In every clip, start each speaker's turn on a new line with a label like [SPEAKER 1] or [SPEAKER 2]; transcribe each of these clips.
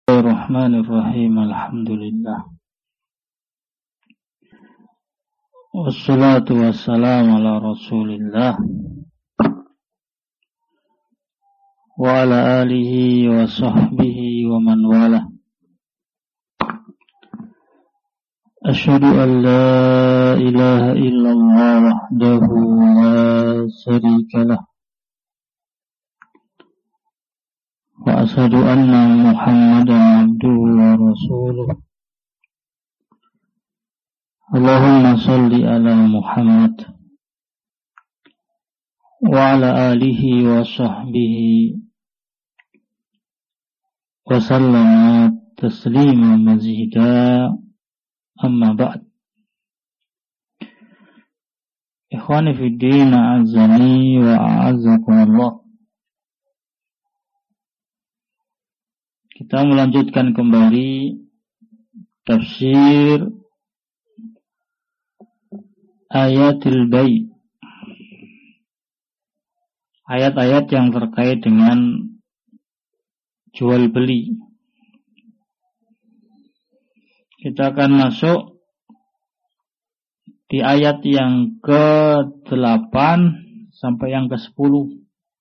[SPEAKER 1] Bismillahirrahmanirrahim. Alhamdulillah. Wassalatu wassalamu ala Rasulillah wa ala alihi wa sahbihi wa man wala. Asyhadu an la ilaha illallah wahdahu la syarika lah. Wa asyhadu anna Muhammadan abduhu wa rasuluh. Allahumma salli ala Muhammad wa ala alihi wa sahbihi wa sallama taslima mazida, amma ba'd. Ikhwani fid din, a'azzani wa a'azzakumullah. Kita melanjutkan kembali tafsir ayatil bai', ayat-ayat yang terkait dengan jual beli. Kita akan masuk di ayat yang ke-8 sampai yang ke-10.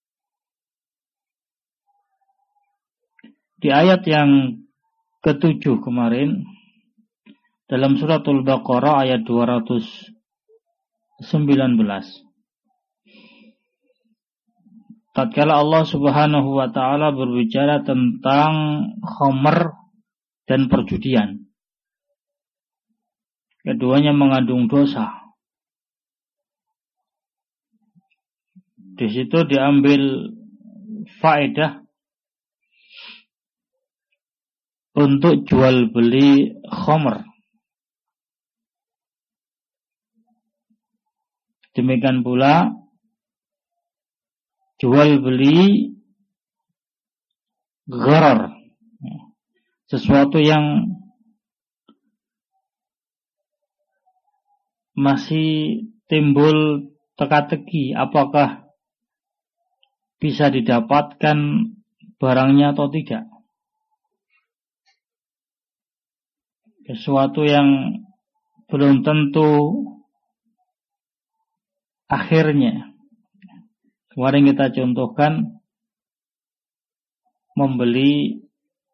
[SPEAKER 1] Di ayat yang ke-7 kemarin, dalam suratul Baqarah ayat 219, tatkala Allah Subhanahu wa ta'ala berbicara tentang khamr dan perjudian, keduanya mengandung dosa. Di situ diambil faedah untuk jual beli khamr. Demikian pula jual beli gharar, sesuatu yang masih timbul teka-teki apakah bisa didapatkan barangnya atau tidak. Sesuatu yang belum tentu akhirnya. Kemarin kita contohkan membeli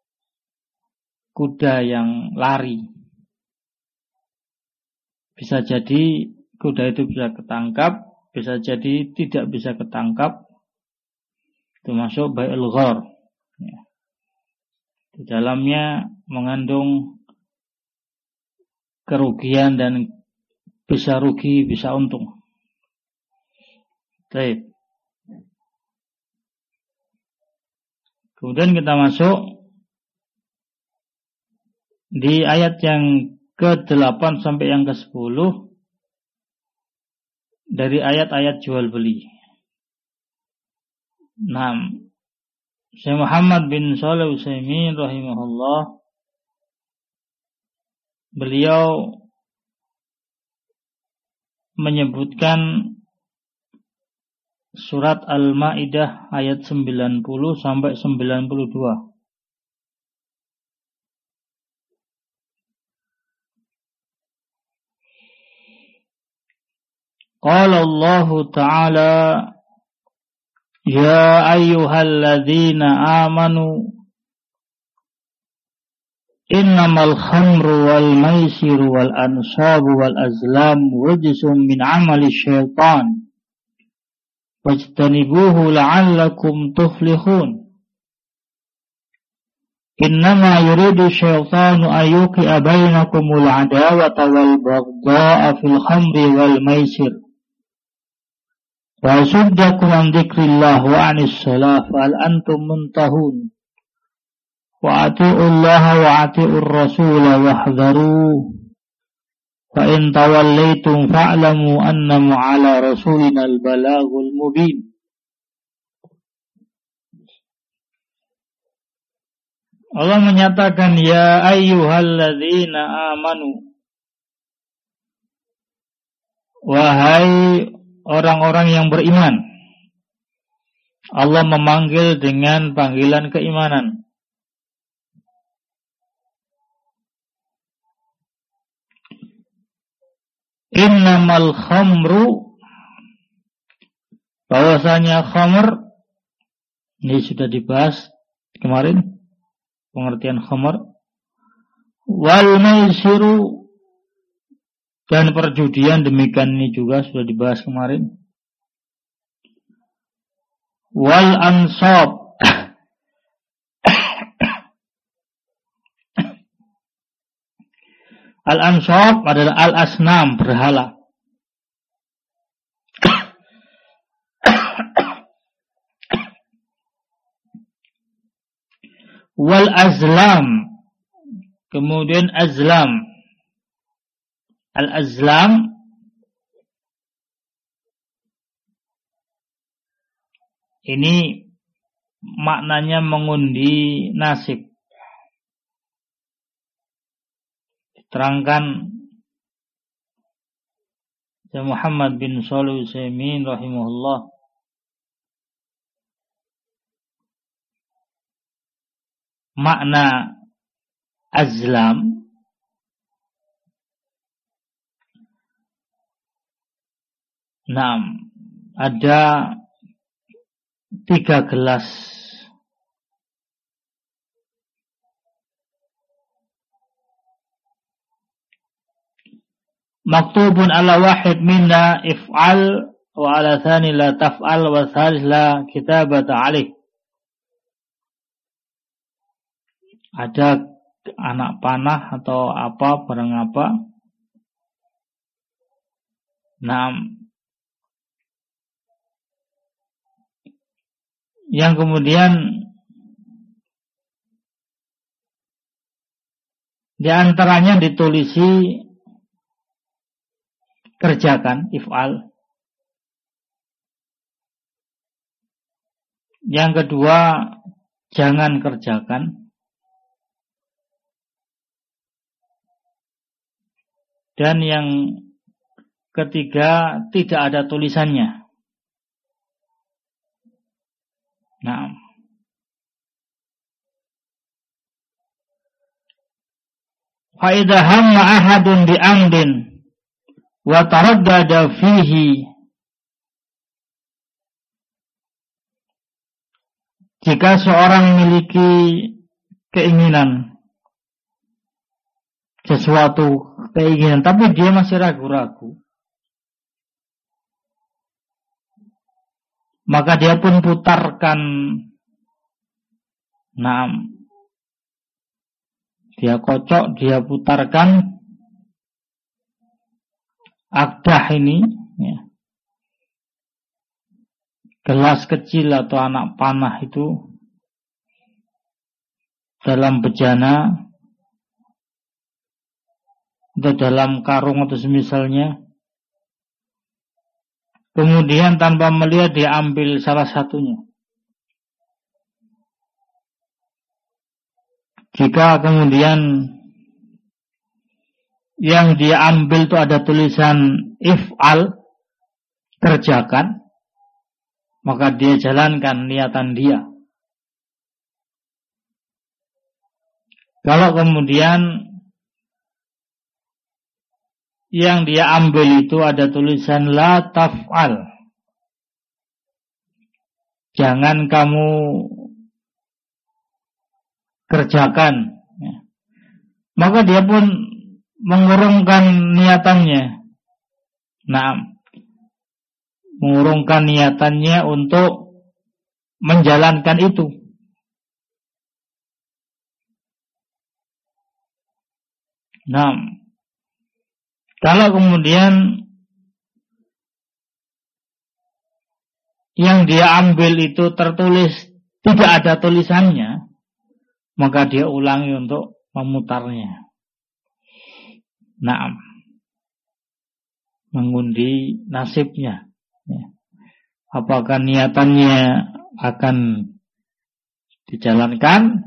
[SPEAKER 1] kuda yang lari. Bisa jadi kuda itu bisa ketangkap, bisa jadi tidak bisa ketangkap. Itu masuk bai'ul ghar. Di dalamnya mengandung kerugian dan bisa rugi, bisa untung. Baik. Kemudian kita masuk di ayat yang ke-8 sampai yang ke-10 dari ayat-ayat jual beli. Nah, Syekh Muhammad bin Shalih Al-Utsaimin rahimahullah, beliau menyebutkan surat Al-Maidah ayat 90 sampai 92. Qala Allah Ta'ala, ya ayyuhalladzina amanu innamal khamru wal maisiru wal ansabu wal azlam rijsum min amali syaitan wajtanibuhu la'allakum tuflihun. Innama yuridu syaitanu ayyuqi'a bainakumul adawata wal baghdha'a fil khamri wal maisir wa yasuddakum an dzikrillah wa 'anis shalah fahal antum muntahun. Wa ati'ullaha wa ati'ur rasula wahdharu fa in tawallaitum fa'lamu annama 'ala rasulina al-balaghul mubin. Allah menyatakan, ya ayyuhalladzina amanu, wahai orang-orang yang beriman. Allah memanggil dengan panggilan keimanan. Innamal khamru, bahwasanya khamr, ini sudah dibahas kemarin pengertian khamr. Wal maisiru, dan perjudian demikian ini juga sudah dibahas kemarin. Wal ansab, al-ansab adalah al-asnam, berhala. Wal azlam, kemudian azlam. Al-azlam ini maknanya mengundi nasib. Diterangkan Syekh Muhammad bin Shalih Al-Utsaimin rahimahullah, makna azlam ada 3 gelas. Maktubun ala wahid minna if'al wa ala thani la taf'al wa thalith la kitabata alaih. Ada anak panah atau apa, barang apa. Yang kemudian di antaranya ditulisi kerjakan, if'al. Yang kedua, jangan kerjakan. Dan yang ketiga, tidak ada tulisannya. Fa idza hamma ahadun bi amdin wa taraddada fihi, jika seorang memiliki keinginan sesuatu, keinginan tapi dia masih ragu-ragu, maka dia pun putarkan, dia kocok, dia putarkan akdah ini, ya, gelas kecil atau anak panah itu dalam bejana atau dalam karung atau semisalnya. Kemudian tanpa melihat dia ambil salah satunya. Jika kemudian yang dia ambil itu ada tulisan if'al, kerjakan, maka dia jalankan niatan dia. Kalau kemudian yang dia ambil itu ada tulisan la taf'al, jangan kamu kerjakan, ya, maka dia pun mengurungkan niatannya. Mengurungkan niatannya untuk menjalankan itu. Kalau kemudian yang dia ambil itu tertulis tidak ada tulisannya, maka dia ulangi untuk memutarnya. Mengundi nasibnya, ya. Apakah niatannya akan dijalankan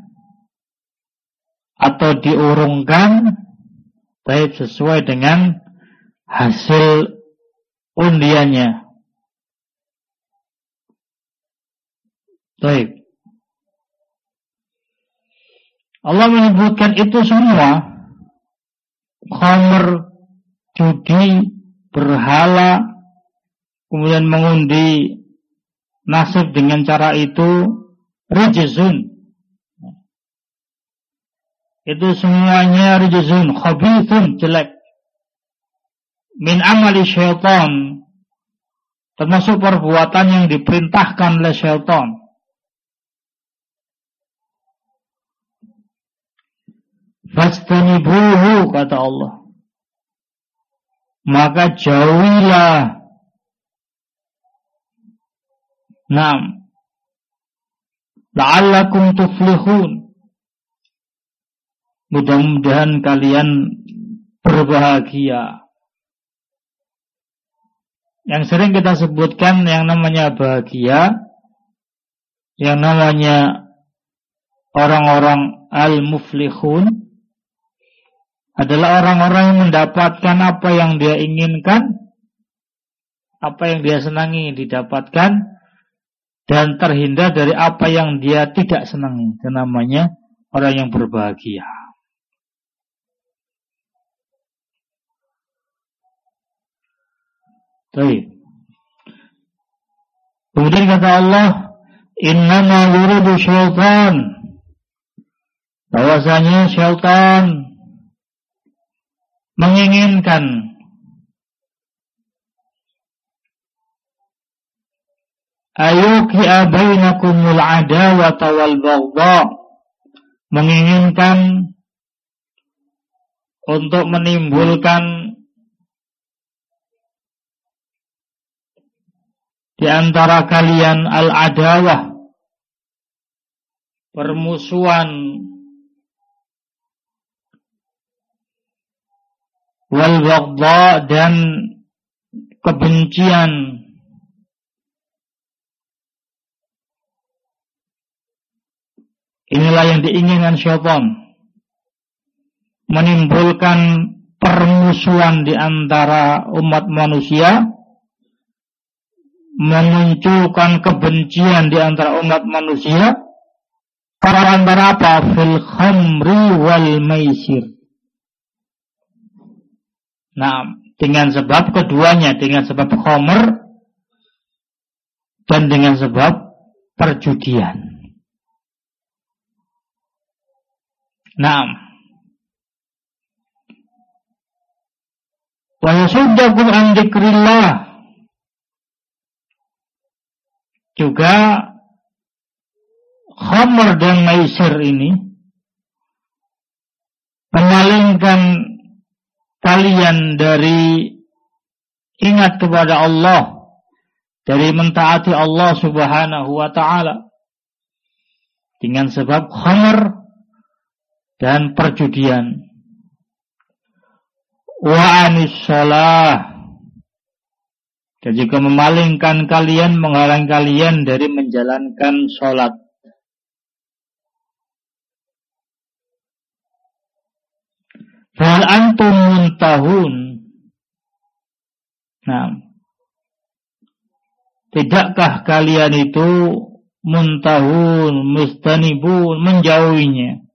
[SPEAKER 1] atau diurungkan, baik sesuai dengan hasil undiannya. Baik. Allah menyebutkan itu semua, khamr, judi, berhala, kemudian mengundi nasib dengan cara itu, rijzun. Itu semuanya rijzun, khabithun, jelek. Min amali syaitan, termasuk perbuatan yang diperintahkan oleh syaitan. Fastanibuhu, kata Allah, maka jauhilah. Naam, la'allakum tuflihun, mudah-mudahan kalian berbahagia. Yang sering kita sebutkan yang namanya bahagia, yang namanya orang-orang al-muflihun, adalah orang-orang yang mendapatkan apa yang dia inginkan, apa yang dia senangi didapatkan, dan terhindar dari apa yang dia tidak senangi. Itu namanya orang yang berbahagia. Baik. Kemudian kata Allah, innama yuridu syaitan, bahwasanya syaitan menginginkan ayuqi'a bainakumul adawata wal baghdha, menginginkan untuk menimbulkan di antara kalian al-adawah, permusuhan, wal baghdha, dan kebencian. Inilah yang diinginkan syaitan, menimbulkan permusuhan di antara umat manusia, memunculkan kebencian di antara umat manusia, antara apa? Fil khamri wal maisir. Nah, dengan sebab keduanya, dengan sebab khamr dan dengan sebab perjudian. Nah, wa yasuddakum an dzikrillah, juga khamr dan maisir ini memalingkan kalian dari ingat kepada Allah, dari mentaati Allah Subhanahu wa ta'ala, dengan sebab khamr dan perjudian. Wa anis shalah, dan juga memalingkan kalian, menghalang kalian dari menjalankan sholat. Fal antum muntahun. Nah, tidakkah kalian itu muntahun, mustanibun, menjauhinya?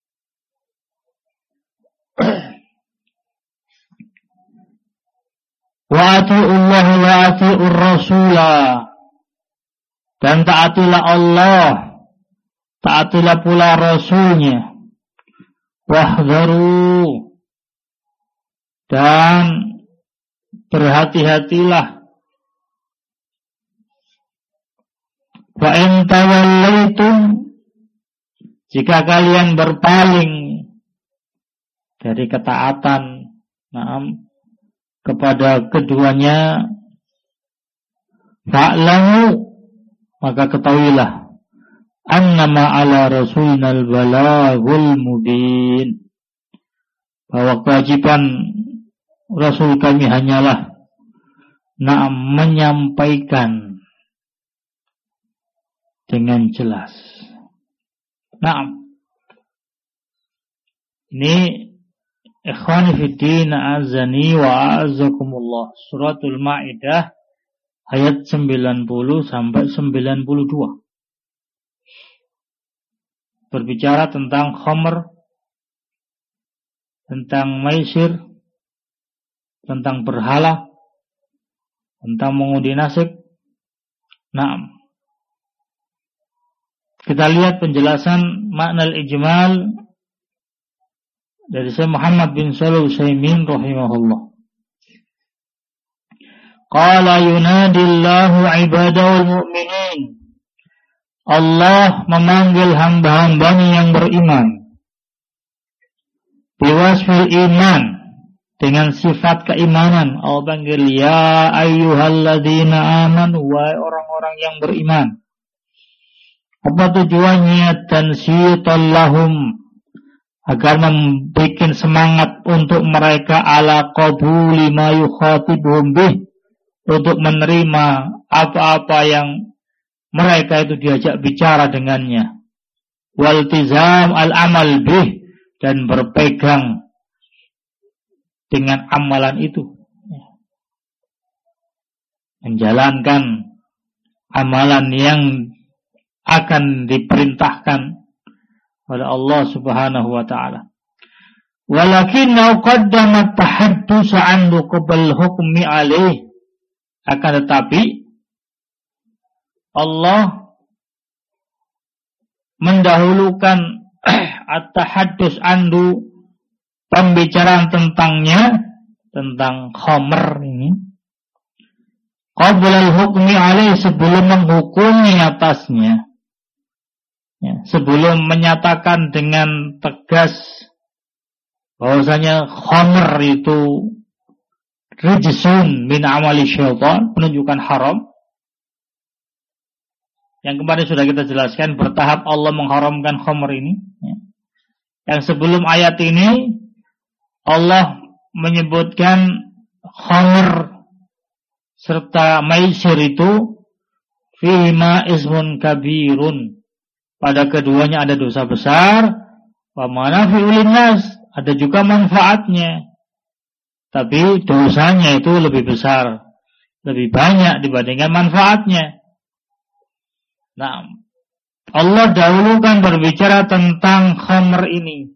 [SPEAKER 1] Wa ati'ullah wa ati'ur rasulah, dan taatilah Allah, taatilah pula Rasulnya. Wahdharu, dan berhati-hatilah. Wa in tawallaitum, jika kalian berpaling dari ketaatan, kepada keduanya, fa'lamu, maka ketahuilah, annama ala rasulnal balagul mubin, bahwa kewajiban Rasul kami hanyalah menyampaikan dengan jelas. Ini ikhwani fiddin, azani wa a'azakumullah, suratul Maidah ayat 90 sampai 92. Berbicara tentang khamr, tentang maisir, tentang berhala, tentang mengundi nasib. Nah, kita lihat penjelasan makna al-ijmal dari Syekh Muhammad bin Shalih Al-Utsaimin rahimahullah. Qala yunadillahu ibadahul mu'minin. Allah memanggil hamba-hambanya yang beriman. Biwasfil iman, dengan sifat keimanan. Allah panggil ya ayyuhalladzina amanu, wahai orang-orang yang beriman. Apa tujuannya? Tansyitallahum lahum, agar membuat semangat untuk mereka ala qabuli ma yukhatibuhum bih, untuk menerima apa-apa yang mereka itu diajak bicara dengannya. Waltizam al-amal bih, dan berpegang dengan amalan itu. Menjalankan amalan yang akan diperintahkan oleh Allah Subhanahu wa taala. Walakinnahu qaddama at-tahaddus 'an qabl hukmi 'alaih. Akan tetapi Allah mendahulukan at-tahaddus andu, pembicaraan tentangnya, tentang khamr ini, qabla al-hukmi alaih, sebelum menghukumi atasnya, ya, sebelum menyatakan dengan tegas bahwasanya khamr itu rijsun min amali syaitan, penunjukan haram. Yang kemarin sudah kita jelaskan, bertahap Allah mengharamkan khamr ini. Yang sebelum ayat ini Allah menyebutkan khamr serta maisir itu fihima ismun kabirun, pada keduanya ada dosa besar, wa manafi'ul linnas, ada juga manfaatnya. Tapi dosanya itu lebih besar, lebih banyak dibandingkan manfaatnya. Nah, Allah dahulukan berbicara tentang khamr ini,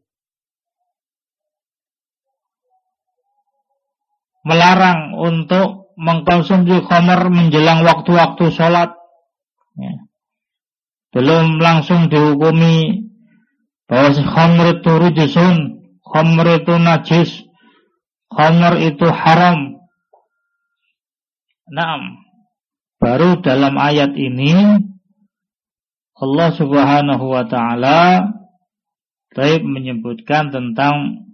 [SPEAKER 1] melarang untuk mengkonsumsi khamr menjelang waktu-waktu sholat, ya. Belum langsung dihukumi bahwa khamr itu rijsun, khamr itu najis, khamr itu haram. Nah, baru dalam ayat ini Allah Subhanahu wa taala menyebutkan tentang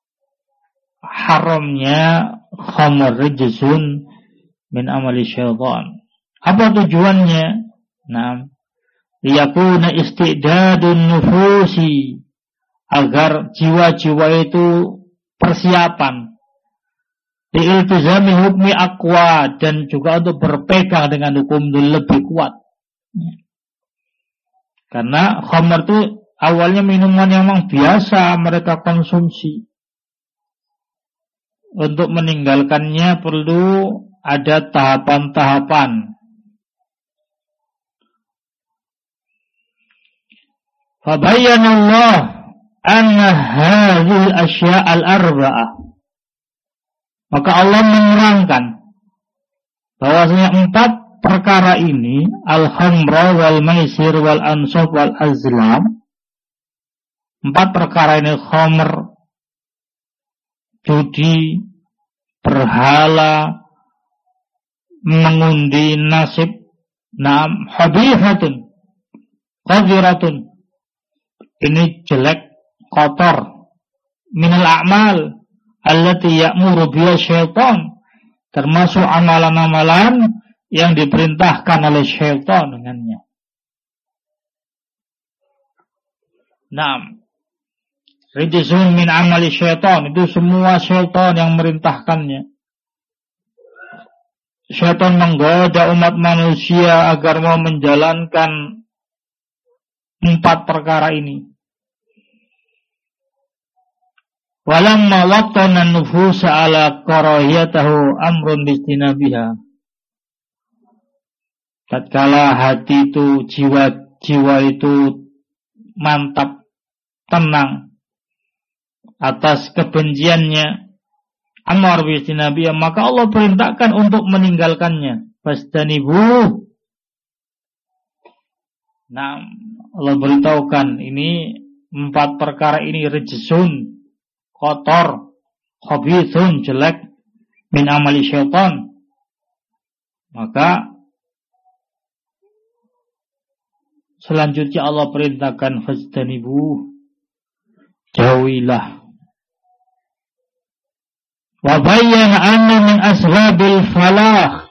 [SPEAKER 1] haramnya khamr rijsun min amali syaitan. Apa tujuannya? Nah, liyakuna istidadun nufusi, agar jiwa-jiwa itu persiapan diiltizami hukmi aqwa, dan juga untuk berpegang dengan hukum lebih kuat. Karena khamr itu awalnya minuman yang memang biasa mereka konsumsi. Untuk meninggalkannya perlu ada tahapan-tahapan. Fabayyanallah anna hadhil asya' al-arba'ah. Maka Allah menerangkan bahwasanya 4 perkara ini, al-khamra wal maisir wal ansab wal azlam, 4 perkara ini, khamr, judi, berhala, mengundi nasib, nam habihatun qadiratun, ini jelek, kotor, minal a'mal allati ya'muru biha syaitan, termasuk amalan-amalan yang diperintahkan oleh syaitan dengannya. Naam, rijsun min amali syaitan, itu semua syaitan yang merintahkannya. Syaitan menggoda umat manusia agar mau menjalankan 4 perkara ini. Walamma waqtana nufusa ala karahiyatahu amrun bistinabiha. Tatkala hati itu, jiwa itu mantap, tenang atas kebenciannya amar bijtinabiya, maka Allah perintahkan untuk meninggalkannya. Fastanibuh. Nah, Allah beritahukan ini 4 perkara ini rijsun, kotor, khabithun, jelek, min amali syaitan. Maka selanjutnya Allah perintahkan fastanibuh, jauhilah. Wa bayyana anna min asbabil falah.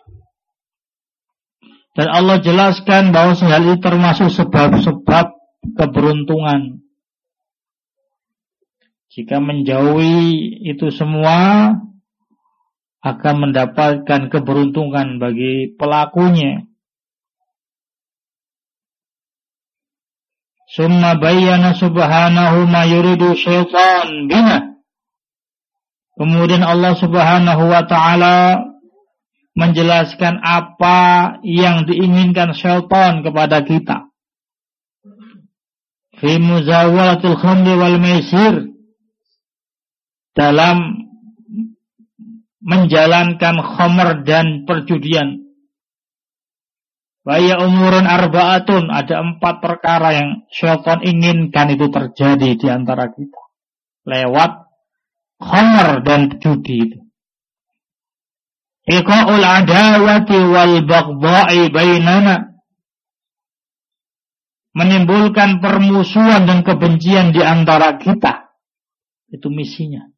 [SPEAKER 1] Dan Allah jelaskan bahwa hal itu termasuk sebab-sebab keberuntungan. Jika menjauhi itu semua akan mendapatkan keberuntungan bagi pelakunya. Summa bayyana subhanahu ma yuridu syaitan bina. Kemudian Allah subhanahu wa ta'ala menjelaskan apa yang diinginkan syaitan kepada kita. Fi muzawalatil khamri wal maisir, dalam menjalankan khamr dan perjudian. Wa ya umurun arba'atun, ada 4 perkara yang syaitan inginkan itu terjadi di antara kita lewat khamr dan judi itu. Iqa'ul adawati wal baghdha'i bainana, menimbulkan permusuhan dan kebencian di antara kita. Itu misinya.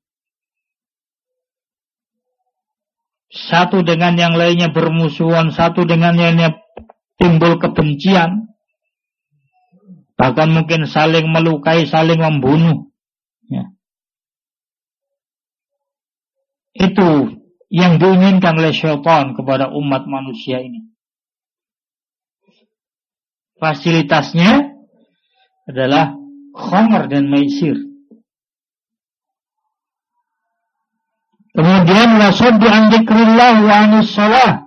[SPEAKER 1] Satu dengan yang lainnya bermusuhan, satu dengan yang lainnya timbul kebencian. Bahkan mungkin saling melukai, saling membunuh. Ya. Itu yang diinginkan oleh syaitan kepada umat manusia ini. Fasilitasnya adalah khamr dan maisir. Kemudian wasaddu an dzikrillah wa anis shalah,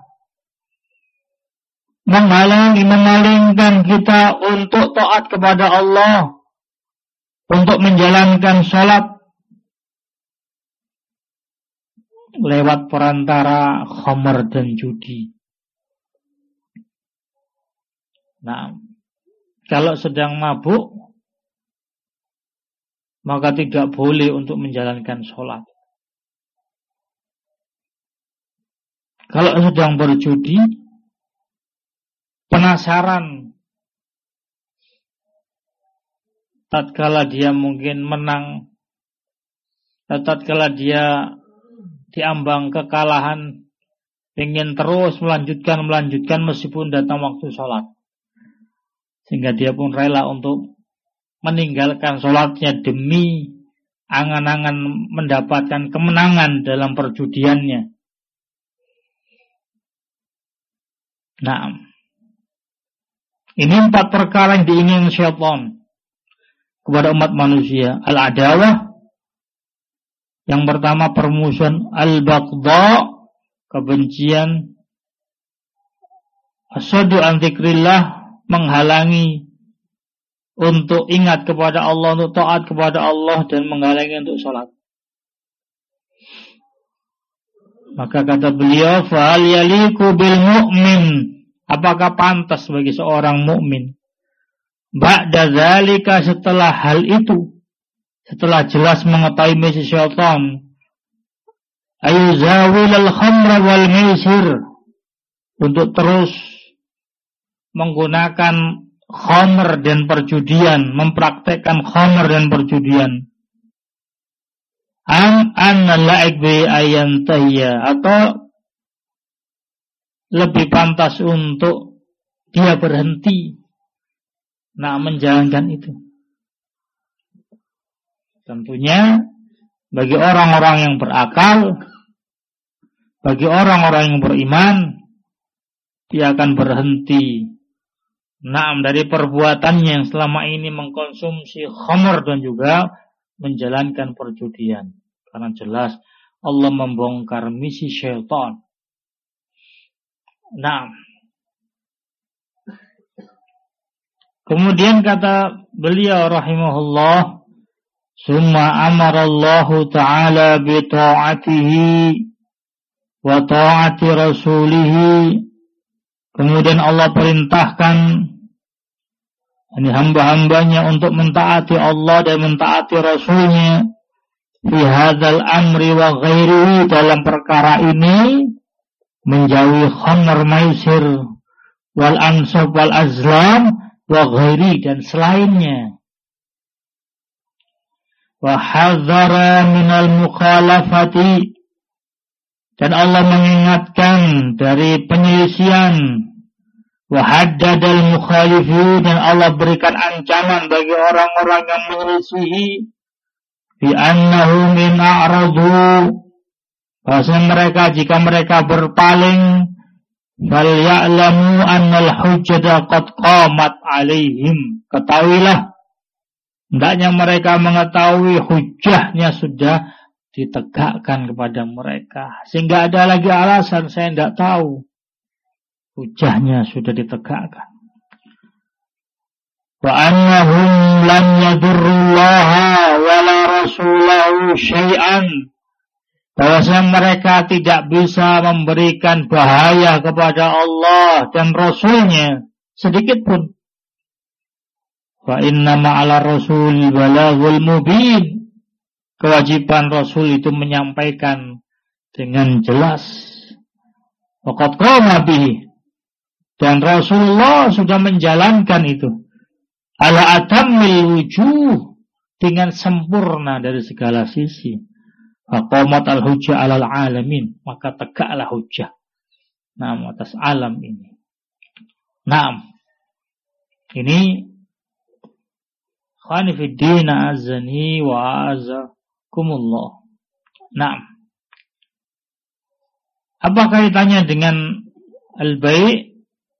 [SPEAKER 1] memalingkan kita untuk taat kepada Allah, untuk menjalankan salat lewat perantara khamr dan judi. Nah, kalau sedang mabuk, maka tidak boleh untuk menjalankan sholat. Kalau sedang berjudi, penasaran, tatkala dia mungkin menang, tatkala dia diambang kekalahan, ingin terus melanjutkan meskipun datang waktu sholat, sehingga dia pun rela untuk meninggalkan sholatnya demi angan-angan mendapatkan kemenangan dalam perjudiannya. Nah, ini 4 perkara yang diinginkan syaitan kepada umat manusia. Al-adawah, yang pertama permusuhan, al-baghdha, kebencian, as-saddu an dzikrillah, menghalangi untuk ingat kepada Allah, untuk taat kepada Allah, dan menghalangi untuk salat. Maka kata beliau, fa hal yaliqu bil mu'min, apakah pantas bagi seorang mukmin ba'da dzalika, setelah hal itu, setelah jelas mengetahui misi syaitan, ayuzawil al-khamra wal maisir, untuk terus menggunakan khamr dan perjudian, mempraktekkan khamr dan perjudian. Anna la'ik bi ayantahiyya, atau lebih pantas untuk dia berhenti menjalankan itu. Tentunya bagi orang-orang yang berakal, bagi orang-orang yang beriman, dia akan berhenti dari perbuatannya yang selama ini mengkonsumsi khamr dan juga menjalankan perjudian. Karena jelas Allah membongkar misi syaitan. Kemudian kata beliau rahimahullah, Summa amarallahu ta'ala bi ta'atihi wa ta'ati rasulihi. Kemudian Allah perintahkan ini hamba-hambanya untuk mentaati Allah dan mentaati Rasulnya fi hadzal amri wa ghairihi, dalam perkara ini menjauhi khamr maisir wal ansab wal azlam wa ghairi, dan selainnya. Wa hadzara minal mukhalafati, dan Allah mengingatkan dari penyelisihan. Wa haddadal mukhalifin, dan Allah berikan ancaman bagi orang-orang yang menyelisihi. Bi annahum in a'radu, bahasa mereka jika mereka berpaling, fal ya'lamu annal hujjata qad qamat alaihim, ketahuilah hendaknya mereka mengetahui hujjahnya sudah ditegakkan kepada mereka, sehingga ada lagi alasan saya tidak tahu. Hujahnya sudah ditegakkan. Wa annahum lam yadurrullaha wala rasulahu syai'an, bahwasanya mereka tidak bisa memberikan bahaya kepada Allah dan Rasulnya sedikit pun. Wa inna ma'ala rasul balaghul mubin, kewajiban Rasul itu menyampaikan dengan jelas. Waqad qama bihi, dan Rasulullah sudah menjalankan itu. Ala atammil wujuh, dengan sempurna dari segala sisi. Aqamat al-hujjah alal alamin, maka tegaklah hujjah atas alam ini. Ini khani fid din azani wa azakumullah. Apa kaitannya dengan al-bai'?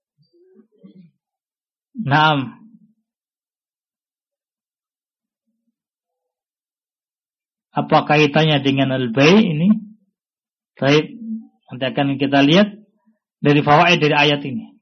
[SPEAKER 1] Apa kaitannya dengan al-bai' ini? Baik, nanti akan kita lihat dari fawaid dari ayat ini.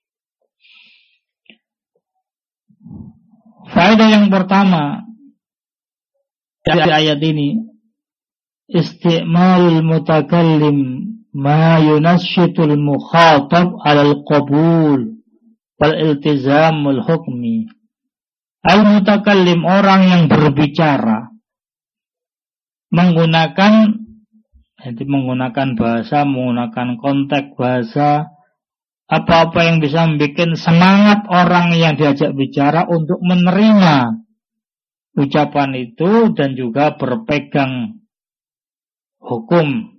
[SPEAKER 1] Faedah yang pertama dari ayat ini, isti'malul mutakallim ma yunashitul mukhatab alal qabul wal iltizamul hukmi. Al-mutakallim, orang yang berbicara, menggunakan bahasa, menggunakan konteks bahasa, apa-apa yang bisa membuat semangat orang yang diajak bicara untuk menerima ucapan itu dan juga berpegang hukum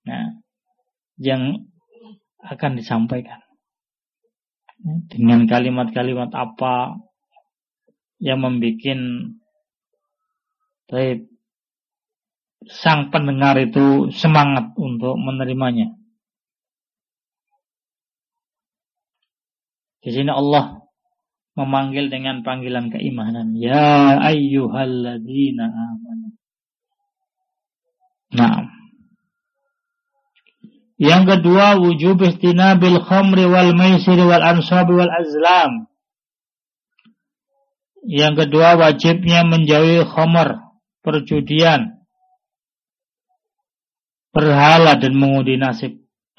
[SPEAKER 1] yang akan disampaikan. Dengan kalimat-kalimat apa yang membuat sang pendengar itu semangat untuk menerimanya. Di sini Allah memanggil dengan panggilan keimanan. Ya ayyuhalladzina amanu. Yang kedua, wujub istinabil khamri wal maisiri wal ansabi wal azlam. Yang kedua, wajibnya menjauhi khamr, perjudian, berhala dan mengundi nasib.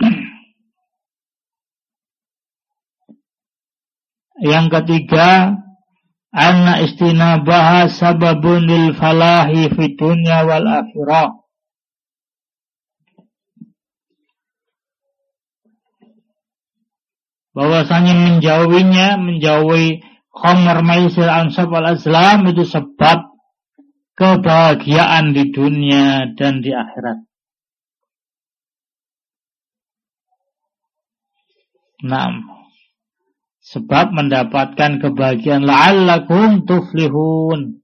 [SPEAKER 1] Yang ketiga, anna istinabaha sababun lil falahi fid dunya wal akhirah. Bahwasanya menjauhi khamr, maisir, ansab wal azlam itu sebab kebahagiaan di dunia dan di akhirat. Sebab mendapatkan kebahagiaan, la'allakum tuflihun.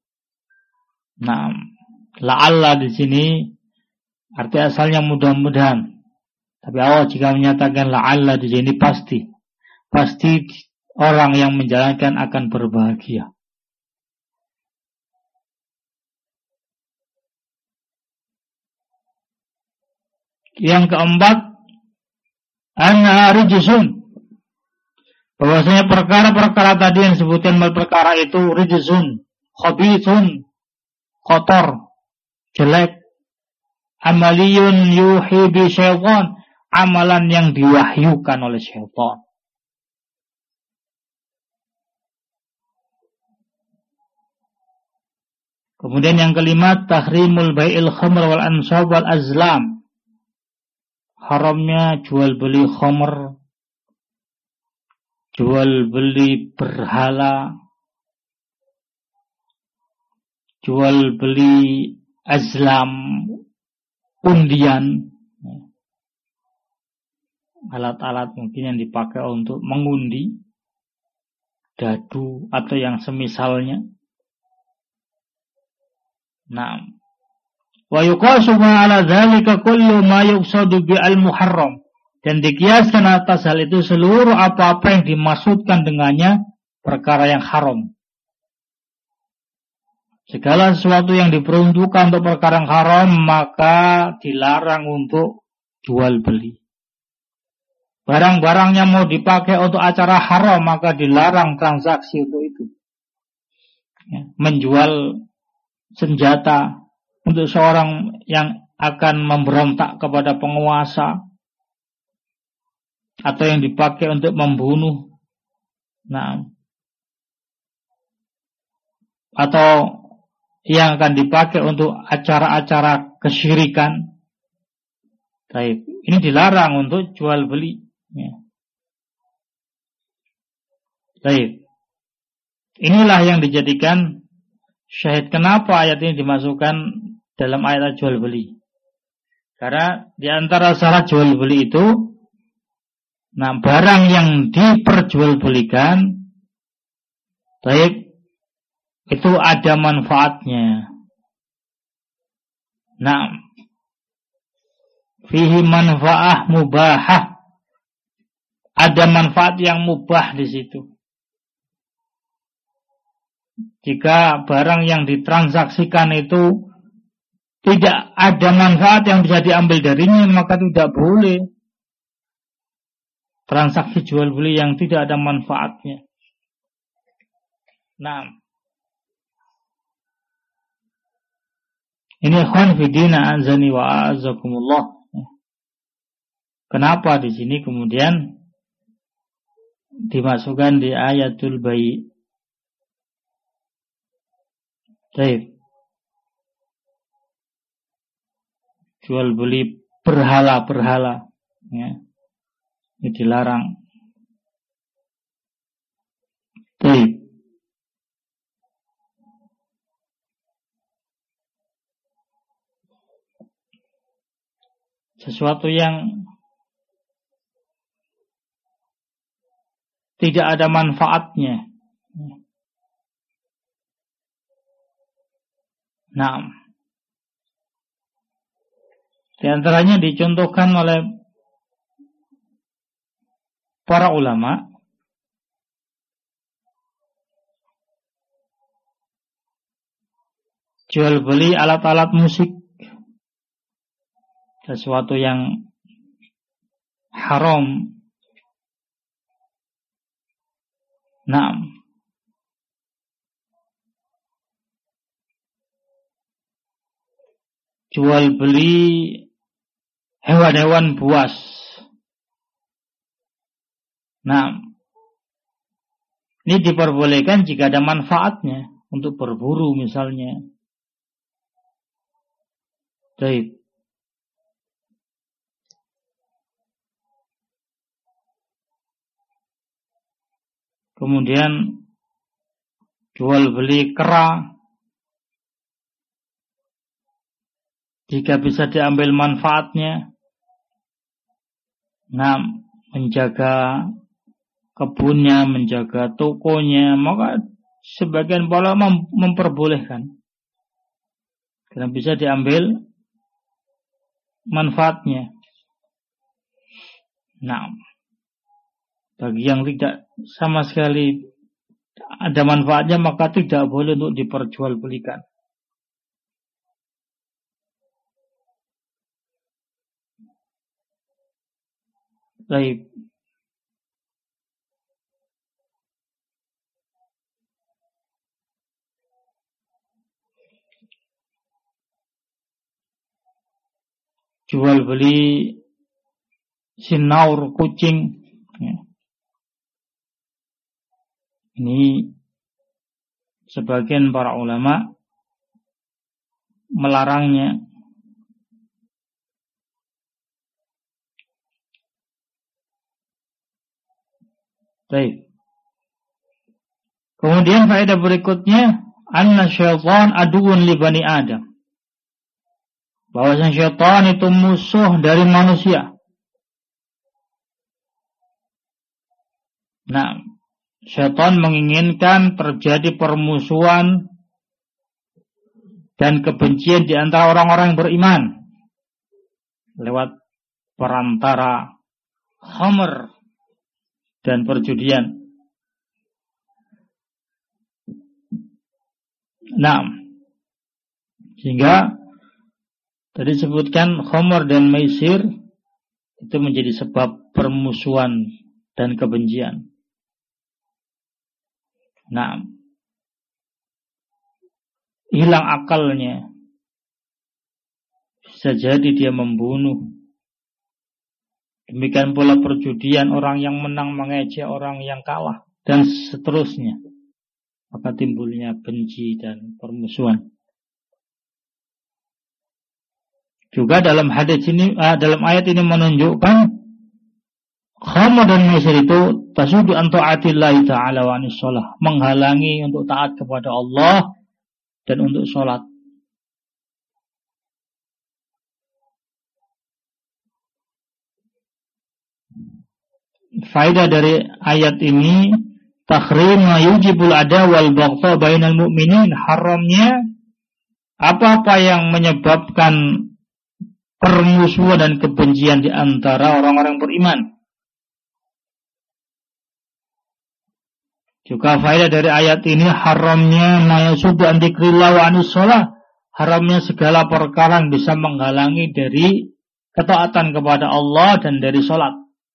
[SPEAKER 1] La'alla di sini arti asalnya mudah-mudahan. Tapi Allah jika menyatakan la'alla di sini pasti orang yang menjalankan akan berbahagia. Yang keempat, anna rijsun, bahwasanya perkara-perkara tadi yang disebutkan perkara itu rijsun, khabithun, kotor, jelek. Amaliyun yuhi bi syaitan, amalan yang diwahyukan oleh syaitan. Kemudian yang kelima, tahrimul bai'il khamr wal ansab wal azlam. Haramnya jual beli khamr, jual beli berhala, jual beli azlam, undian, alat-alat mungkin yang dipakai untuk mengundi, dadu atau yang semisalnya. Nah, wa yuqasu ala dzalika kullu ma yuqsadu bi al-muharram, dan dikiaskan atas hal itu seluruh apa-apa yang dimaksudkan dengannya perkara yang haram. Segala sesuatu yang diperuntukkan untuk perkara yang haram maka dilarang untuk jual beli. Barang-barangnya mau dipakai untuk acara haram maka dilarang transaksi untuk itu. Ya, menjual senjata untuk seorang yang akan memberontak kepada penguasa atau yang dipakai untuk membunuh, nah, atau yang akan dipakai untuk acara-acara kesyirikan. Baik, ini dilarang untuk jual beli. Ya. Baik, inilah yang dijadikan syahid kenapa ayat ini dimasukkan dalam ayat jual beli. Karena di antara syarat jual beli itu, nah, barang yang diperjualbelikan, baik, itu ada manfaatnya. Nah, fihi manfaah mubahah, ada manfaat yang mubah di situ. Jika barang yang ditransaksikan itu tidak ada manfaat yang bisa diambil darinya, maka tidak boleh transaksi jual beli yang tidak ada manfaatnya. Nah, ini ikhwan fidina azani wa azakumullah. Kenapa di sini kemudian dimasukkan di ayatul bai'? Baik. Jual beli berhala-berhala, ya, ini dilarang. Baik. Sesuatu yang tidak ada manfaatnya. Nah, di antaranya dicontohkan oleh para ulama jual beli alat-alat musik, sesuatu yang haram. Nah, jual beli hewan-hewan buas. Nah, ini diperbolehkan jika ada manfaatnya untuk berburu misalnya. Baik. Kemudian jual beli kera, jika bisa diambil manfaatnya. Nah, menjaga kebunnya, menjaga tokonya, maka sebagian ulama memperbolehkan karena bisa diambil manfaatnya. Nah, bagi yang tidak sama sekali ada manfaatnya maka tidak boleh untuk diperjualbelikan. Baik. jual beli sinaur kucing. Ini sebagian para ulama melarangnya. Baik. Kemudian faedah berikutnya, anna syaitan aduun li bani Adam. Bahwasanya syaitan itu musuh dari manusia. Nah, syaitan menginginkan terjadi permusuhan dan kebencian di antara orang-orang yang beriman lewat perantara khamr dan perjudian. Nah, sehingga tadi disebutkan khamr dan maisir itu menjadi sebab permusuhan dan kebencian. Nah, hilang akalnya, bisa jadi dia membunuh. Demikian pula perjudian, orang yang menang mengejek orang yang kalah, dan seterusnya. Maka timbulnya benci dan permusuhan. Juga dalam hadis ini, dalam ayat ini menunjukkan khamr dan maisir itu tasudu an ta'atillahi ta'ala wa anis shalah, menghalangi untuk taat kepada Allah dan untuk sholat. Faedah dari ayat ini, takhrim ma yujibul ada wal baghdha bainal mu'minin, haramnya apa-apa yang menyebabkan permusuhan dan kebencian di antara orang-orang beriman. Juga faedah dari ayat ini, haramnya ma yasuddu an dzikrillah wa anis shalah, haramnya segala perkara yang bisa menghalangi dari ketaatan kepada Allah dan dari sholat.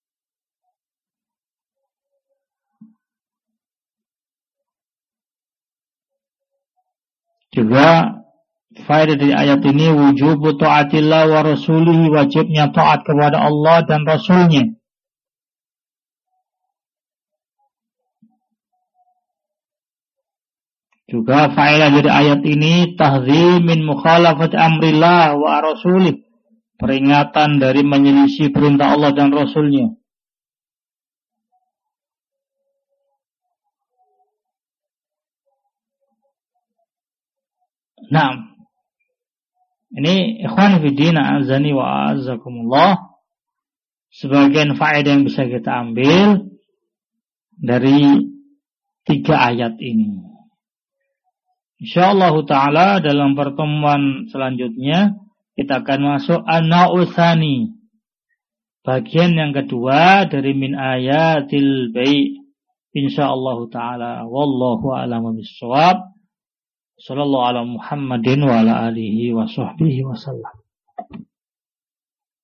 [SPEAKER 1] Juga faedah dari ayat ini, wujubu ta'atillah wa rasulihi, wajibnya taat kepada Allah dan Rasulnya. Juga faedah dari ayat ini, tahdzir min mukhalafat amrillah wa rasulih, peringatan dari menyelisih perintah Allah dan Rasulnya. Nah, ini ikhwan fillah azani wa azakumullah, sebagian faedah yang bisa kita ambil dari 3 ayat ini. Insyaallah ta'ala dalam pertemuan selanjutnya kita akan masuk an-nau'u tsani, bagian yang kedua dari min ayatil bai'. Insyaallah ta'ala, wallahu a'lam bishawab. Sallallahu ala Muhammadin wa ala alihi wa sahbihi wa sallam.